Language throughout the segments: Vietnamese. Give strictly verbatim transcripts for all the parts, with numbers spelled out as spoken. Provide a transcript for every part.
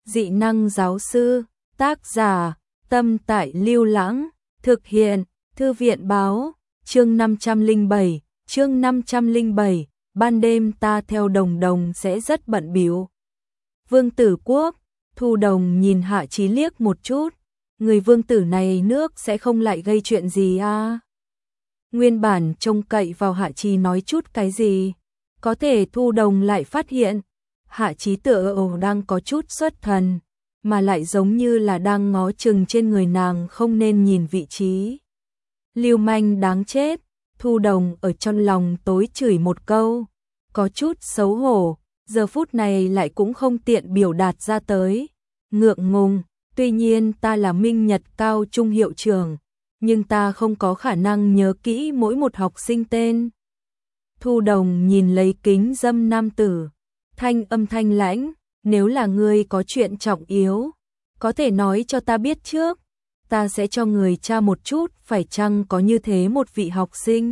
dị năng giáo sư, tác giả, Tâm Tại Lưu Lãng, thực hiện, Thư viện báo, chương năm trăm lẻ bảy, chương năm trăm lẻ bảy, ban đêm ta theo Đồng Đồng sẽ rất bận bịu. Vương Tử Quốc, Thu Đồng nhìn Hạ Chí liếc một chút, người vương tử này nước sẽ không lại gây chuyện gì à? Nguyên bản trông cậy vào Hạ Chí nói chút cái gì, có thể Thu Đồng lại phát hiện, Hạ Chí tựa hồ đang có chút xuất thần, mà lại giống như là đang ngó chừng trên người nàng không nên nhìn vị trí. Lưu manh đáng chết, Thu Đồng ở trong lòng tối chửi một câu, có chút xấu hổ, giờ phút này lại cũng không tiện biểu đạt ra tới. Ngượng ngùng, tuy nhiên ta là Minh Nhật Cao Trung hiệu trưởng, nhưng ta không có khả năng nhớ kỹ mỗi một học sinh tên. Thu Đồng nhìn lấy kính dâm nam tử, thanh âm thanh lãnh, nếu là ngươi có chuyện trọng yếu, có thể nói cho ta biết trước, ta sẽ cho người tra một chút phải chăng có như thế một vị học sinh.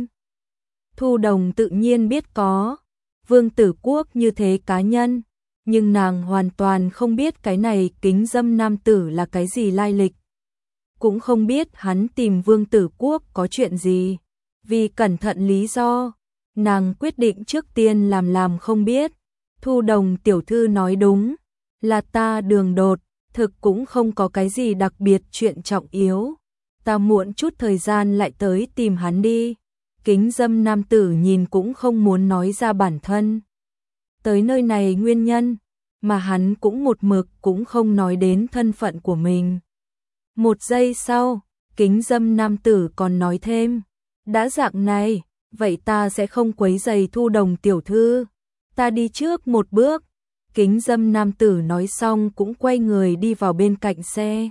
Thu Đồng tự nhiên biết có, Vương Tử Quốc như thế cá nhân, nhưng nàng hoàn toàn không biết cái này kính dâm nam tử là cái gì lai lịch. Cũng không biết hắn tìm Vương Tử Quốc có chuyện gì, vì cẩn thận lý do, nàng quyết định trước tiên làm làm không biết. Thu Đồng tiểu thư nói đúng, là ta đường đột, thực cũng không có cái gì đặc biệt chuyện trọng yếu. Ta muộn chút thời gian lại tới tìm hắn đi. Kính dâm nam tử nhìn cũng không muốn nói ra bản thân tới nơi này nguyên nhân, mà hắn cũng một mực cũng không nói đến thân phận của mình. Một giây sau, kính dâm nam tử còn nói thêm, đã dạng này, vậy ta sẽ không quấy rầy Thu Đồng tiểu thư, ta đi trước một bước. Kính dâm nam tử nói xong cũng quay người đi vào bên cạnh xe,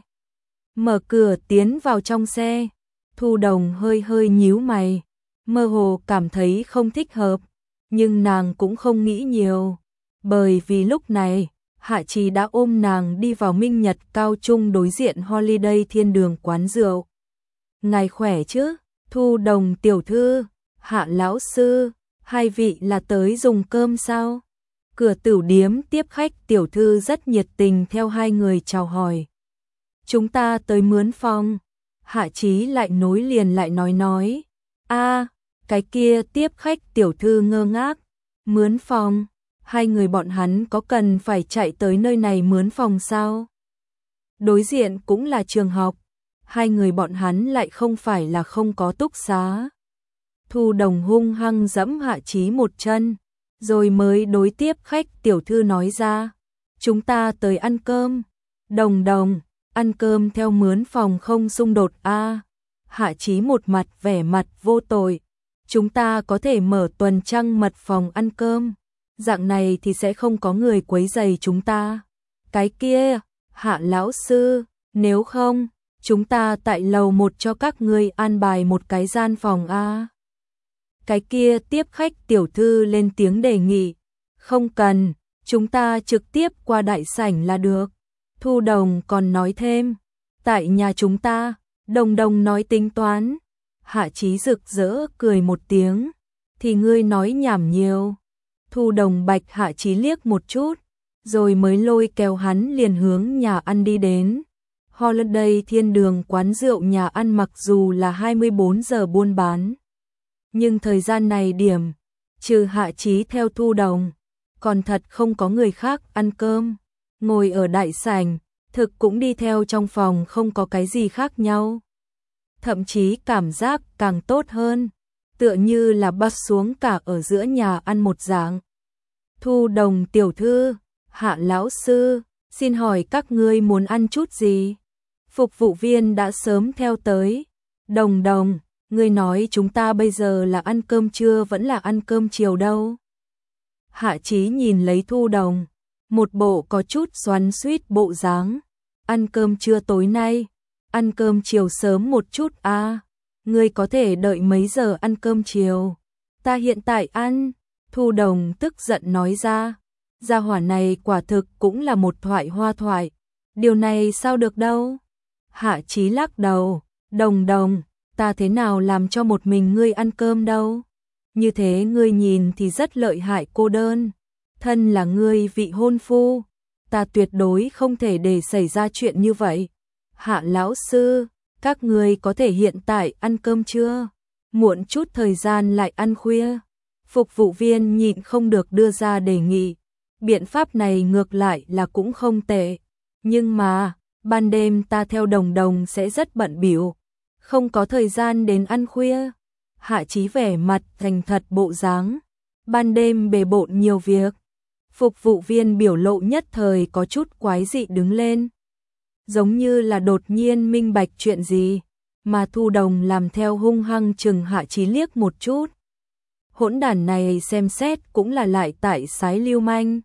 mở cửa tiến vào trong xe. Thu Đồng hơi hơi nhíu mày, mơ hồ cảm thấy không thích hợp, nhưng nàng cũng không nghĩ nhiều, bởi vì lúc này, Hạ Chí đã ôm nàng đi vào Minh Nhật Cao Trung đối diện Holiday Thiên Đường quán rượu. Ngài khỏe chứ, Thu Đồng tiểu thư, Hạ lão sư, hai vị là tới dùng cơm sao? Cửa tửu điếm tiếp khách tiểu thư rất nhiệt tình theo hai người chào hỏi. Chúng ta tới mướn phòng. Hạ Chí lại nối liền lại nói nói. A, cái kia tiếp khách tiểu thư ngơ ngác. Mướn phòng? Hai người bọn hắn có cần phải chạy tới nơi này mướn phòng sao? Đối diện cũng là trường học. Hai người bọn hắn lại không phải là không có túc xá. Thu Đồng hung hăng giẫm Hạ Chí một chân, rồi mới đối tiếp khách tiểu thư nói ra, chúng ta tới ăn cơm. Đồng Đồng, ăn cơm theo mướn phòng không xung đột a. À. Hạ Chí một mặt vẻ mặt vô tội, chúng ta có thể mở tuần trăng mật phòng ăn cơm, dạng này thì sẽ không có người quấy rầy chúng ta. Cái kia, Hạ lão sư, nếu không, chúng ta tại lầu một cho các ngươi an bài một cái gian phòng a. À. Cái kia tiếp khách tiểu thư lên tiếng đề nghị, không cần, chúng ta trực tiếp qua đại sảnh là được. Thu Đồng còn nói thêm, tại nhà chúng ta, Đồng Đồng nói tính toán. Hạ Chí rực rỡ cười một tiếng, thì ngươi nói nhảm nhiều. Thu Đồng bạch Hạ Chí liếc một chút, rồi mới lôi kéo hắn liền hướng nhà ăn đi đến. Holiday Thiên Đường quán rượu nhà ăn mặc dù là hai mươi bốn giờ buôn bán, nhưng thời gian này điểm, trừ Hạ Chí theo Thu Đồng, còn thật không có người khác ăn cơm. Ngồi ở đại sảnh, thực cũng đi theo trong phòng không có cái gì khác nhau. Thậm chí cảm giác càng tốt hơn, tựa như là bắt xuống cả ở giữa nhà ăn một dạng. Thu Đồng tiểu thư, Hạ lão sư, xin hỏi các ngươi muốn ăn chút gì? Phục vụ viên đã sớm theo tới. Đồng Đồng, ngươi nói chúng ta bây giờ là ăn cơm trưa vẫn là ăn cơm chiều đâu? Hạ Chí nhìn lấy Thu Đồng, một bộ có chút xoắn xuýt bộ dáng. Ăn cơm trưa tối nay, ăn cơm chiều sớm một chút a. À, ngươi có thể đợi mấy giờ ăn cơm chiều? Ta hiện tại ăn. Thu Đồng tức giận nói ra. Gia hỏa này quả thực cũng là một thoại hoa thoại. Điều này sao được đâu? Hạ Chí lắc đầu. Đồng Đồng, ta thế nào làm cho một mình ngươi ăn cơm đâu? Như thế ngươi nhìn thì rất lợi hại cô đơn. Thân là ngươi vị hôn phu, ta tuyệt đối không thể để xảy ra chuyện như vậy. Hạ lão sư, các người có thể hiện tại ăn cơm chưa? Muộn chút thời gian lại ăn khuya. Phục vụ viên nhịn không được đưa ra đề nghị. Biện pháp này ngược lại là cũng không tệ. Nhưng mà, ban đêm ta theo Đồng Đồng sẽ rất bận bịu, không có thời gian đến ăn khuya. Hạ Chí vẻ mặt thành thật bộ dáng. Ban đêm bề bộn nhiều việc. Phục vụ viên biểu lộ nhất thời có chút quái dị đứng lên. Giống như là đột nhiên minh bạch chuyện gì, mà Thu Đồng làm theo hung hăng chừng Hạ Chí liếc một chút. Hỗn đản này xem xét cũng là lại tại sái lưu manh.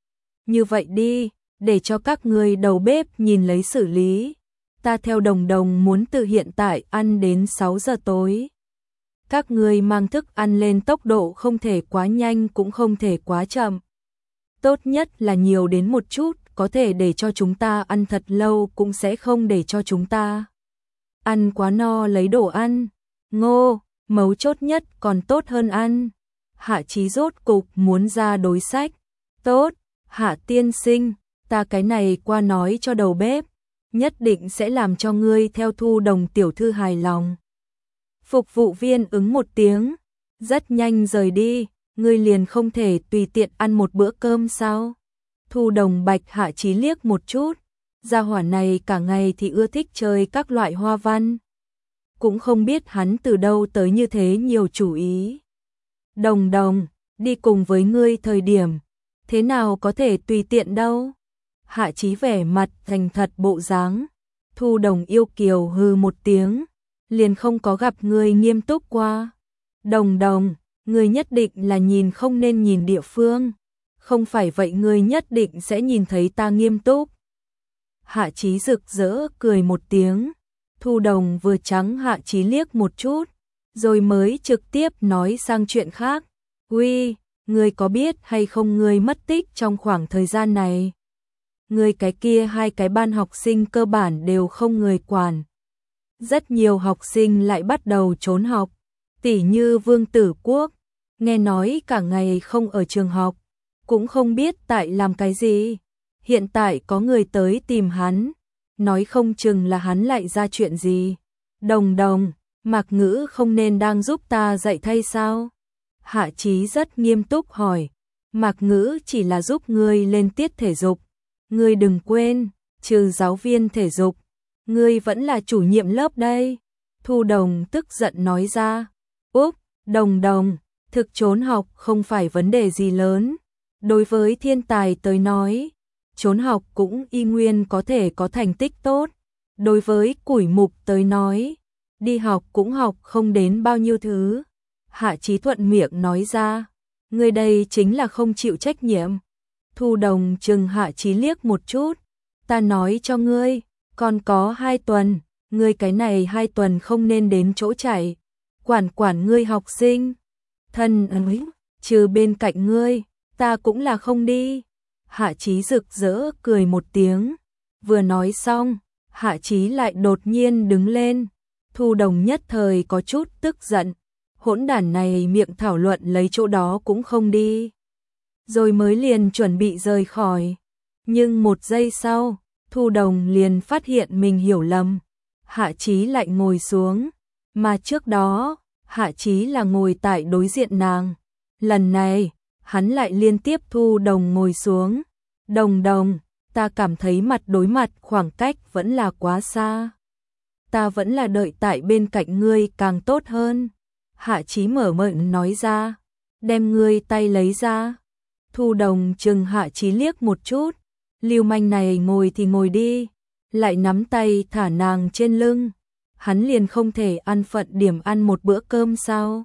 Như vậy đi, để cho các người đầu bếp nhìn lấy xử lý. Ta theo Đồng Đồng muốn từ hiện tại ăn đến sáu giờ tối. Các người mang thức ăn lên tốc độ không thể quá nhanh cũng không thể quá chậm. Tốt nhất là nhiều đến một chút, có thể để cho chúng ta ăn thật lâu cũng sẽ không để cho chúng ta ăn quá no lấy đồ ăn. Ngô, mấu chốt nhất còn tốt hơn ăn. Hạ Chí rốt cục muốn ra đối sách. Tốt, Hạ tiên sinh, ta cái này qua nói cho đầu bếp, nhất định sẽ làm cho ngươi theo Thu Đồng tiểu thư hài lòng. Phục vụ viên ứng một tiếng, rất nhanh rời đi. Ngươi liền không thể tùy tiện ăn một bữa cơm sao? Thu Đồng bạch Hạ Chí liếc một chút. Gia hỏa này cả ngày thì ưa thích chơi các loại hoa văn. Cũng không biết hắn từ đâu tới như thế nhiều chủ ý. Đồng Đồng, đi cùng với ngươi thời điểm, thế nào có thể tùy tiện đâu? Hạ Chí vẻ mặt thành thật bộ dáng. Thu Đồng yêu kiều hừ một tiếng, liền không có gặp ngươi nghiêm túc qua. Đồng Đồng, ngươi nhất định là nhìn không nên nhìn địa phương, không phải vậy ngươi nhất định sẽ nhìn thấy ta nghiêm túc. Hạ Chí rực rỡ cười một tiếng. Thu Đồng vừa trắng Hạ Chí liếc một chút, rồi mới trực tiếp nói sang chuyện khác. Uy, ngươi có biết hay không ngươi mất tích trong khoảng thời gian này? Ngươi cái kia hai cái ban học sinh cơ bản đều không người quản. Rất nhiều học sinh lại bắt đầu trốn học, tỉ như Vương Tử Quốc, nghe nói cả ngày không ở trường học, cũng không biết tại làm cái gì. Hiện tại có người tới tìm hắn, nói không chừng là hắn lại ra chuyện gì. Đồng Đồng, Mạc Ngữ không nên đang giúp ta dạy thay sao? Hạ Chí rất nghiêm túc hỏi. Mạc Ngữ chỉ là giúp ngươi lên tiết thể dục. Ngươi đừng quên, trừ giáo viên thể dục, ngươi vẫn là chủ nhiệm lớp đây. Thu Đồng tức giận nói ra. Úp, Đồng Đồng, thực trốn học không phải vấn đề gì lớn. Đối với thiên tài tới nói, trốn học cũng y nguyên có thể có thành tích tốt. Đối với củi mục tới nói, đi học cũng học không đến bao nhiêu thứ. Hạ Chí thuận miệng nói ra. Ngươi đây chính là không chịu trách nhiệm. Thu Đồng chừng Hạ Chí liếc một chút. Ta nói cho ngươi, còn có hai tuần, ngươi cái này hai tuần không nên đến chỗ chạy. Quản quản ngươi học sinh. Thân ấy, trừ bên cạnh ngươi, ta cũng là không đi. Hạ Chí rực rỡ cười một tiếng. Vừa nói xong, Hạ Chí lại đột nhiên đứng lên. Thu Đồng nhất thời có chút tức giận. Hỗn đản này miệng thảo luận lấy chỗ đó cũng không đi. Rồi mới liền chuẩn bị rời khỏi. Nhưng một giây sau, Thu Đồng liền phát hiện mình hiểu lầm. Hạ Chí lại ngồi xuống. Mà trước đó, Hạ Chí là ngồi tại đối diện nàng. Lần này, hắn lại liên tiếp Thu Đồng ngồi xuống. Đồng Đồng, ta cảm thấy mặt đối mặt khoảng cách vẫn là quá xa. Ta vẫn là đợi tại bên cạnh ngươi càng tốt hơn. Hạ Chí mở miệng nói ra. Đem ngươi tay lấy ra. Thu Đồng chừng Hạ Chí liếc một chút. Lưu manh này ngồi thì ngồi đi. Lại nắm tay thả nàng trên lưng. Hắn liền không thể ăn phận điểm ăn một bữa cơm sao?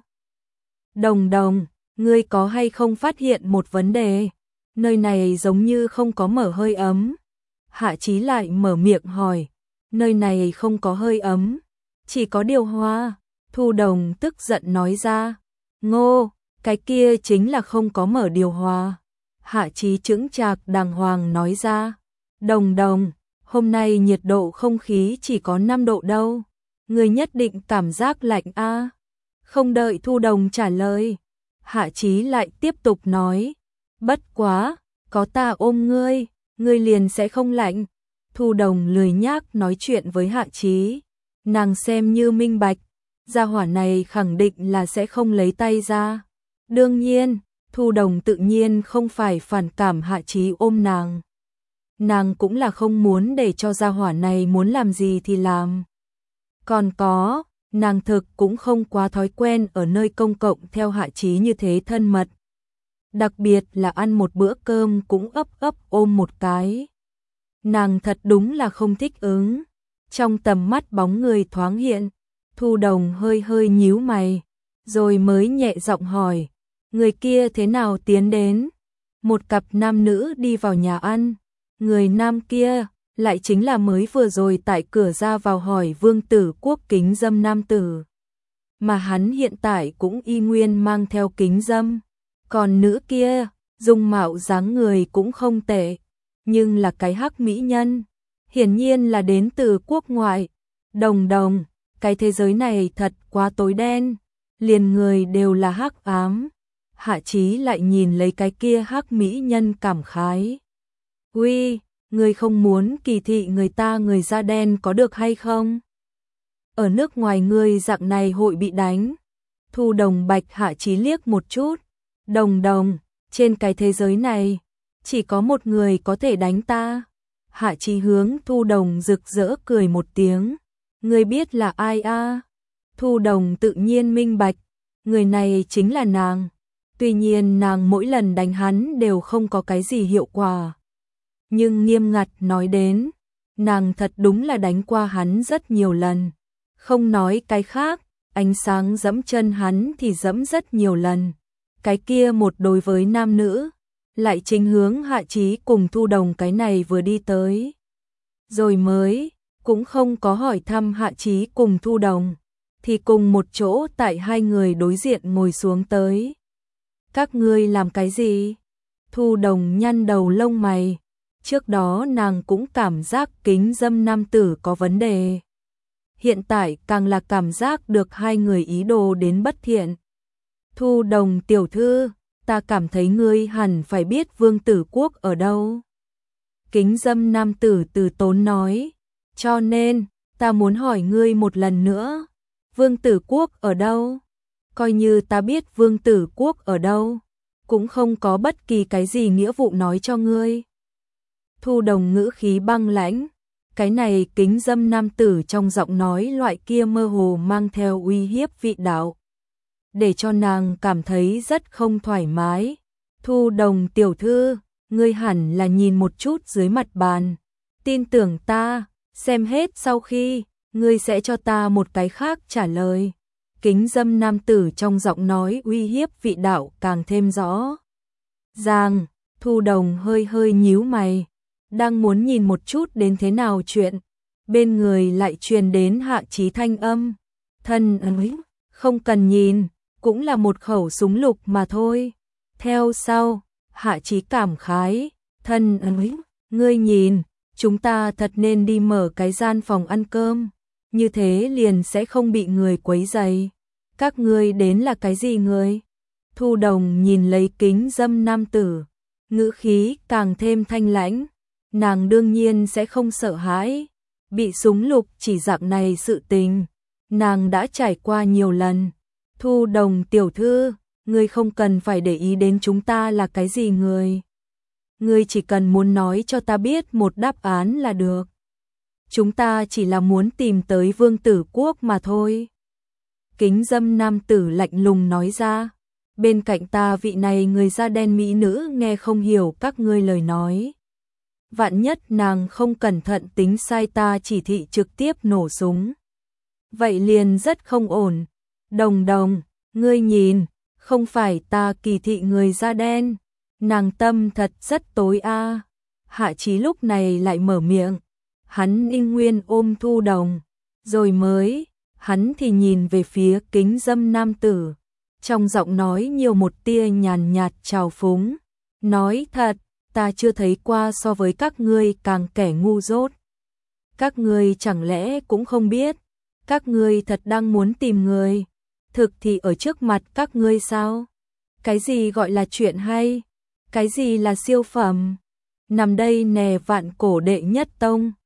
Đồng Đồng, ngươi có hay không phát hiện một vấn đề? Nơi này giống như không có mở hơi ấm. Hạ Chí lại mở miệng hỏi. Nơi này không có hơi ấm, chỉ có điều hòa. Thu Đồng tức giận nói ra. Ngô, cái kia chính là không có mở điều hòa. Hạ Chí chững chạc đàng hoàng nói ra. Đồng Đồng, hôm nay nhiệt độ không khí chỉ có năm độ đâu. Ngươi nhất định cảm giác lạnh a? À? Không đợi Thu Đồng trả lời, Hạ Chí lại tiếp tục nói. Bất quá, có ta ôm ngươi, ngươi liền sẽ không lạnh. Thu Đồng lười nhác nói chuyện với Hạ Chí, nàng xem như minh bạch, gia hỏa này khẳng định là sẽ không lấy tay ra. Đương nhiên, Thu Đồng tự nhiên không phải phản cảm Hạ Chí ôm nàng. Nàng cũng là không muốn để cho gia hỏa này muốn làm gì thì làm. Còn có, nàng thực cũng không quá thói quen ở nơi công cộng theo Hạ Chí như thế thân mật. Đặc biệt là ăn một bữa cơm cũng ấp ấp ôm một cái. Nàng thật đúng là không thích ứng. Trong tầm mắt bóng người thoáng hiện, Thu Đồng hơi hơi nhíu mày, rồi mới nhẹ giọng hỏi, người kia thế nào tiến đến? Một cặp nam nữ đi vào nhà ăn, người nam kia lại chính là mới vừa rồi tại cửa ra vào hỏi Vương Tử Quốc kính dâm nam tử. Mà hắn hiện tại cũng y nguyên mang theo kính dâm. Còn nữ kia, dung mạo dáng người cũng không tệ, nhưng là cái hắc mỹ nhân, hiển nhiên là đến từ quốc ngoại. Đồng Đồng, cái thế giới này thật quá tối đen, liền người đều là hắc ám. Hạ Chí lại nhìn lấy cái kia hắc mỹ nhân cảm khái. Uy, người không muốn kỳ thị người ta người da đen có được hay không? Ở nước ngoài người dạng này hội bị đánh. Thu Đồng bạch Hạ Chí liếc một chút. Đồng Đồng, trên cái thế giới này, chỉ có một người có thể đánh ta. Hạ Chí hướng Thu Đồng rực rỡ cười một tiếng. Ngươi biết là ai a? À? Thu Đồng tự nhiên minh bạch, người này chính là nàng. Tuy nhiên nàng mỗi lần đánh hắn đều không có cái gì hiệu quả. Nhưng nghiêm ngặt nói đến, nàng thật đúng là đánh qua hắn rất nhiều lần. Không nói cái khác, ánh sáng dẫm chân hắn thì dẫm rất nhiều lần. Cái kia một đối với nam nữ, lại chính hướng Hạ Chí cùng Thu Đồng cái này vừa đi tới. Rồi mới, cũng không có hỏi thăm Hạ Chí cùng Thu Đồng, thì cùng một chỗ tại hai người đối diện ngồi xuống tới. Các ngươi làm cái gì? Thu Đồng nhăn đầu lông mày, trước đó nàng cũng cảm giác kính dâm nam tử có vấn đề. Hiện tại càng là cảm giác được hai người ý đồ đến bất thiện. Thu Đồng tiểu thư, ta cảm thấy ngươi hẳn phải biết Vương Tử Quốc ở đâu. Kính dâm nam tử từ tốn nói, cho nên, ta muốn hỏi ngươi một lần nữa, Vương Tử Quốc ở đâu? Coi như ta biết Vương Tử Quốc ở đâu, cũng không có bất kỳ cái gì nghĩa vụ nói cho ngươi. Thu Đồng ngữ khí băng lãnh, cái này kính dâm nam tử trong giọng nói loại kia mơ hồ mang theo uy hiếp vị đạo, để cho nàng cảm thấy rất không thoải mái. Thu Đồng tiểu thư, ngươi hẳn là nhìn một chút dưới mặt bàn, tin tưởng ta, xem hết sau khi, ngươi sẽ cho ta một cái khác trả lời. Kính dâm nam tử trong giọng nói uy hiếp vị đạo càng thêm rõ ràng. Thu Đồng hơi hơi nhíu mày, đang muốn nhìn một chút đến thế nào chuyện, bên người lại truyền đến Hạ Chí thanh âm, thân ấy, không cần nhìn, cũng là một khẩu súng lục mà thôi. Theo sau, Hạ Chí cảm khái, thân ấy, ngươi nhìn, chúng ta thật nên đi mở cái gian phòng ăn cơm, như thế liền sẽ không bị người quấy rầy. Các ngươi đến là cái gì người? Thu Đồng nhìn lấy kính dâm nam tử, ngữ khí càng thêm thanh lãnh, nàng đương nhiên sẽ không sợ hãi, bị súng lục chỉ dạng này sự tình, nàng đã trải qua nhiều lần. Thu Đồng tiểu thư, ngươi không cần phải để ý đến chúng ta là cái gì người. Ngươi chỉ cần muốn nói cho ta biết một đáp án là được. Chúng ta chỉ là muốn tìm tới Vương Tử Quốc mà thôi. Kính dâm nam tử lạnh lùng nói ra. Bên cạnh ta vị này người da đen mỹ nữ nghe không hiểu các ngươi lời nói. Vạn nhất nàng không cẩn thận tính sai ta chỉ thị trực tiếp nổ súng. Vậy liền rất không ổn. Đồng Đồng, ngươi nhìn, không phải ta kỳ thị người da đen. Nàng tâm thật rất tối a. À. Hạ Chí lúc này lại mở miệng. Hắn ninh nguyên ôm Thu Đồng. Rồi mới, hắn thì nhìn về phía kính dâm nam tử. Trong giọng nói nhiều một tia nhàn nhạt trào phúng. Nói thật, ta chưa thấy qua so với các ngươi càng kẻ ngu dốt. Các ngươi chẳng lẽ cũng không biết. Các ngươi thật đang muốn tìm người. Thực thì ở trước mặt các ngươi sao? Cái gì gọi là chuyện hay? Cái gì là siêu phẩm? nằm đây nè vạn cổ đệ nhất tông.